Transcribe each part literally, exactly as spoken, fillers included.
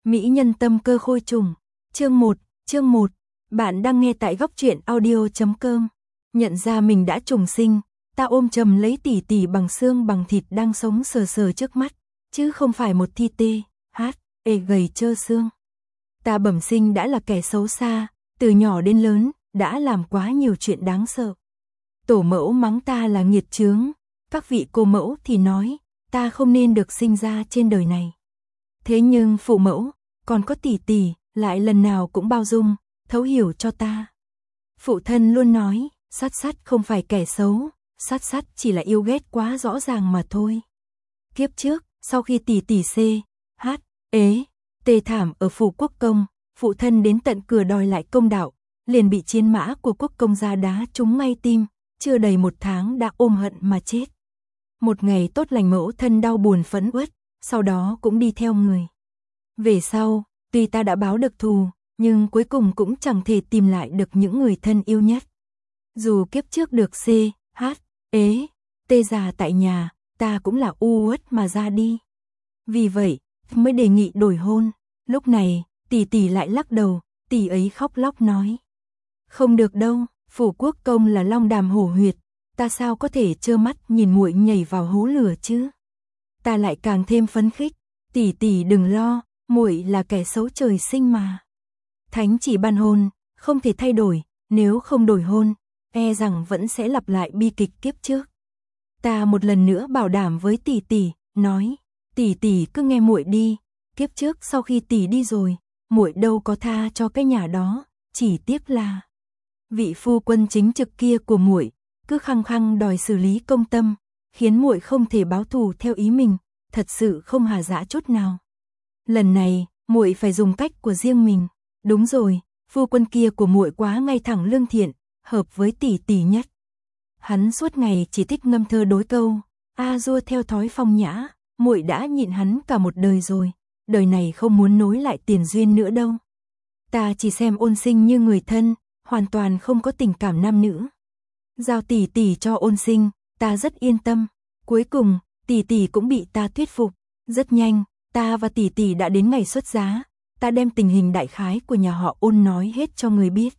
Mỹ nhân tâm cơ khôi trùng. Chương một, chương một. Bạn đang nghe tại góc truyện audio chấm com. Nhận ra mình đã trùng sinh, ta ôm chầm lấy tỷ tỷ bằng xương bằng thịt đang sống sờ sờ trước mắt, chứ không phải một thi tê, hát, ê gầy trơ xương. Ta bẩm sinh đã là kẻ xấu xa, từ nhỏ đến lớn, đã làm quá nhiều chuyện đáng sợ. Tổ mẫu mắng ta là nghiệt chướng, các vị cô mẫu thì nói, ta không nên được sinh ra trên đời này. Thế nhưng phụ mẫu, còn có tỷ tỷ, lại lần nào cũng bao dung, thấu hiểu cho ta. Phụ thân luôn nói, sát sát không phải kẻ xấu, sát sát chỉ là yêu ghét quá rõ ràng mà thôi. Kiếp trước, sau khi tỷ tỷ c, h, ế, tê thảm ở phủ quốc công, phụ thân đến tận cửa đòi lại công đạo, liền bị chiến mã của quốc công ra đá trúng ngay tim, chưa đầy một tháng đã ôm hận mà chết. Một ngày tốt lành mẫu thân đau buồn phẫn uất, sau đó cũng đi theo người. Về sau, tuy ta đã báo được thù, nhưng cuối cùng cũng chẳng thể tìm lại được những người thân yêu nhất. Dù kiếp trước được c, h, ế, tê già tại nhà, ta cũng là u uất mà ra đi. Vì vậy, mới đề nghị đổi hôn. Lúc này, tỷ tỷ lại lắc đầu, tỷ ấy khóc lóc nói. Không được đâu, phủ quốc công là long đàm hổ huyệt, ta sao có thể trơ mắt nhìn muội nhảy vào hố lửa chứ? Ta lại càng thêm phấn khích, tỷ tỷ đừng lo, muội là kẻ xấu trời sinh mà. Thánh chỉ ban hôn, không thể thay đổi, nếu không đổi hôn, e rằng vẫn sẽ lặp lại bi kịch kiếp trước. Ta một lần nữa bảo đảm với tỷ tỷ, nói, tỷ tỷ cứ nghe muội đi, kiếp trước sau khi tỷ đi rồi, muội đâu có tha cho cái nhà đó, chỉ tiếc là vị phu quân chính trực kia của muội cứ khăng khăng đòi xử lý công tâm, khiến muội không thể báo thù theo ý mình, thật sự không hà dã chút nào. Lần này, muội phải dùng cách của riêng mình. Đúng rồi, phu quân kia của muội quá ngay thẳng lương thiện, hợp với tỷ tỷ nhất. Hắn suốt ngày chỉ thích ngâm thơ đối câu, a dua theo thói phong nhã, muội đã nhịn hắn cả một đời rồi, đời này không muốn nối lại tiền duyên nữa đâu. Ta chỉ xem Ôn Sinh như người thân, hoàn toàn không có tình cảm nam nữ. Giao tỷ tỷ cho Ôn Sinh, ta rất yên tâm. Cuối cùng, tỷ tỷ cũng bị ta thuyết phục. Rất nhanh, ta và tỷ tỷ đã đến ngày xuất giá. Ta đem tình hình đại khái của nhà họ Ôn nói hết cho người biết.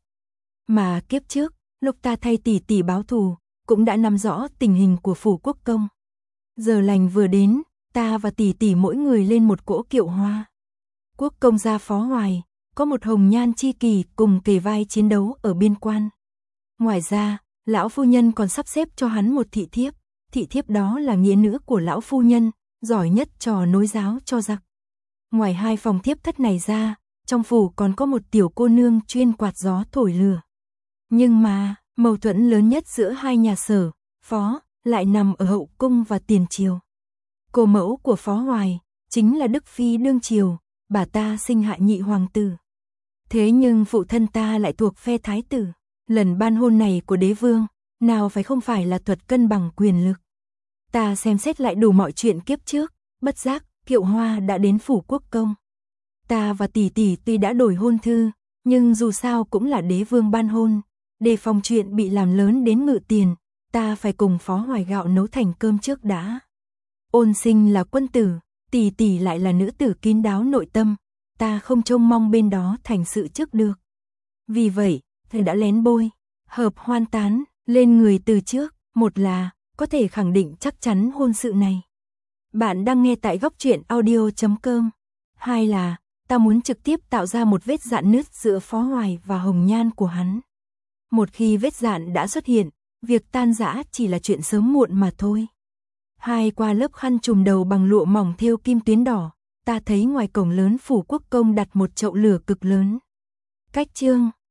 Mà kiếp trước, lúc ta thay tỷ tỷ báo thù, cũng đã nắm rõ tình hình của phủ quốc công. Giờ lành vừa đến, ta và tỷ tỷ mỗi người lên một cỗ kiệu hoa. Quốc công gia Phó Hoài, có một hồng nhan chi kỷ cùng kề vai chiến đấu ở biên quan. Ngoài ra, lão phu nhân còn sắp xếp cho hắn một thị thiếp, thị thiếp đó là nghĩa nữ của lão phu nhân, giỏi nhất trò nối giáo cho giặc. Ngoài hai phòng thiếp thất này ra, trong phủ còn có một tiểu cô nương chuyên quạt gió thổi lửa. Nhưng mà, mâu thuẫn lớn nhất giữa hai nhà Sở, Phó, lại nằm ở hậu cung và tiền triều. Cô mẫu của Phó Hoài, chính là Đức Phi đương triều, bà ta sinh hạ nhị hoàng tử. Thế nhưng phụ thân ta lại thuộc phe thái tử. Lần ban hôn này của đế vương, nào phải không phải là thuật cân bằng quyền lực. Ta xem xét lại đủ mọi chuyện kiếp trước, bất giác, kiệu hoa đã đến phủ quốc công. Ta và tỷ tỷ tuy đã đổi hôn thư, nhưng dù sao cũng là đế vương ban hôn. Đề phòng chuyện bị làm lớn đến ngự tiền, ta phải cùng Phó Hoài gạo nấu thành cơm trước đã. Ôn Sinh là quân tử, tỷ tỷ lại là nữ tử kín đáo nội tâm, ta không trông mong bên đó thành sự trước được. Vì vậy, thầy đã lén bôi, hợp hoan tán, lên người từ trước, một là, có thể khẳng định chắc chắn hôn sự này. Bạn đang nghe tại góc truyện audio chấm com. Hai là, ta muốn trực tiếp tạo ra một vết dạn nứt giữa Phó Hoài và hồng nhan của hắn. Một khi vết dạn đã xuất hiện, việc tan rã chỉ là chuyện sớm muộn mà thôi. Hai qua lớp khăn trùm đầu bằng lụa mỏng thêu kim tuyến đỏ, ta thấy ngoài cổng lớn phủ quốc công đặt một chậu lửa cực lớn. Cách chương